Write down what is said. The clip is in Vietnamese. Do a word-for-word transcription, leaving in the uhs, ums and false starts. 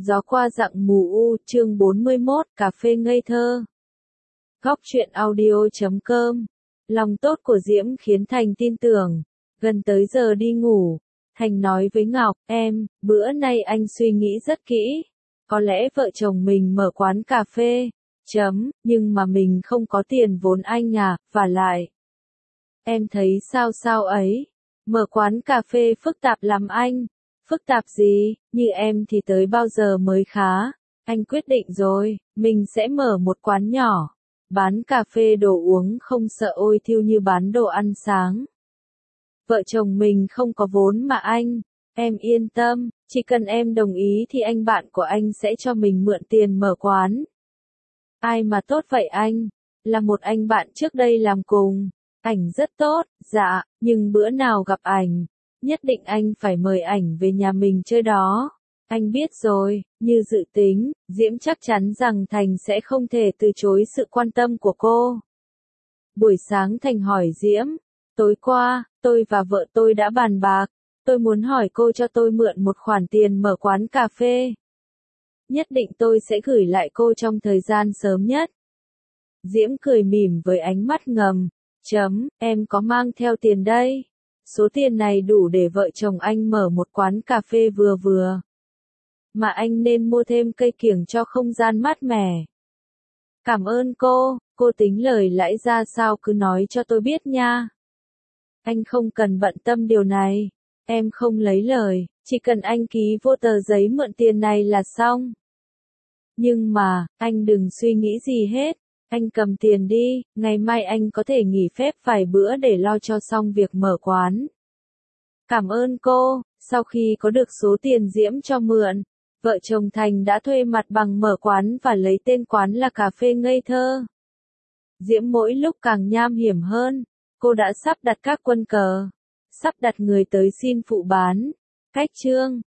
Gió qua dặng mù u, chương bốn mươi mốt, cà phê ngây thơ. Góc truyện audio chấm com. Lòng tốt của Diễm khiến Thành tin tưởng. Gần tới giờ đi ngủ, Thành nói với Ngọc, em, bữa nay anh suy nghĩ rất kỹ. Có lẽ vợ chồng mình mở quán cà phê, chấm, nhưng mà mình không có tiền vốn anh à, và lại. Em thấy sao sao ấy, mở quán cà phê phức tạp lắm anh. Phức tạp gì, như em thì tới bao giờ mới khá. Anh quyết định rồi, mình sẽ mở một quán nhỏ. Bán cà phê đồ uống không sợ ôi thiêu như bán đồ ăn sáng. Vợ chồng mình không có vốn mà anh. Em yên tâm, chỉ cần em đồng ý thì anh bạn của anh sẽ cho mình mượn tiền mở quán. Ai mà tốt vậy anh? Là một anh bạn trước đây làm cùng. Ảnh rất tốt, dạ, nhưng bữa nào gặp ảnh, nhất định anh phải mời ảnh về nhà mình chơi đó. Anh biết rồi, như dự tính, Diễm chắc chắn rằng Thành sẽ không thể từ chối sự quan tâm của cô. Buổi sáng Thành hỏi Diễm, tối qua, tôi và vợ tôi đã bàn bạc, tôi muốn hỏi cô cho tôi mượn một khoản tiền mở quán cà phê. Nhất định tôi sẽ gửi lại cô trong thời gian sớm nhất. Diễm cười mỉm với ánh mắt ngầm, chấm, em có mang theo tiền đây. Số tiền này đủ để vợ chồng anh mở một quán cà phê vừa vừa. Mà anh nên mua thêm cây kiểng cho không gian mát mẻ. Cảm ơn cô, cô tính lời lãi ra sao cứ nói cho tôi biết nha. Anh không cần bận tâm điều này, em không lấy lời, chỉ cần anh ký vô tờ giấy mượn tiền này là xong. Nhưng mà, anh đừng suy nghĩ gì hết. Anh cầm tiền đi, ngày mai anh có thể nghỉ phép vài bữa để lo cho xong việc mở quán. Cảm ơn cô, sau khi có được số tiền Diễm cho mượn, vợ chồng Thành đã thuê mặt bằng mở quán và lấy tên quán là Cà phê Ngây Thơ. Diễm mỗi lúc càng nham hiểm hơn, cô đã sắp đặt các quân cờ, sắp đặt người tới xin phụ bán, cách trương,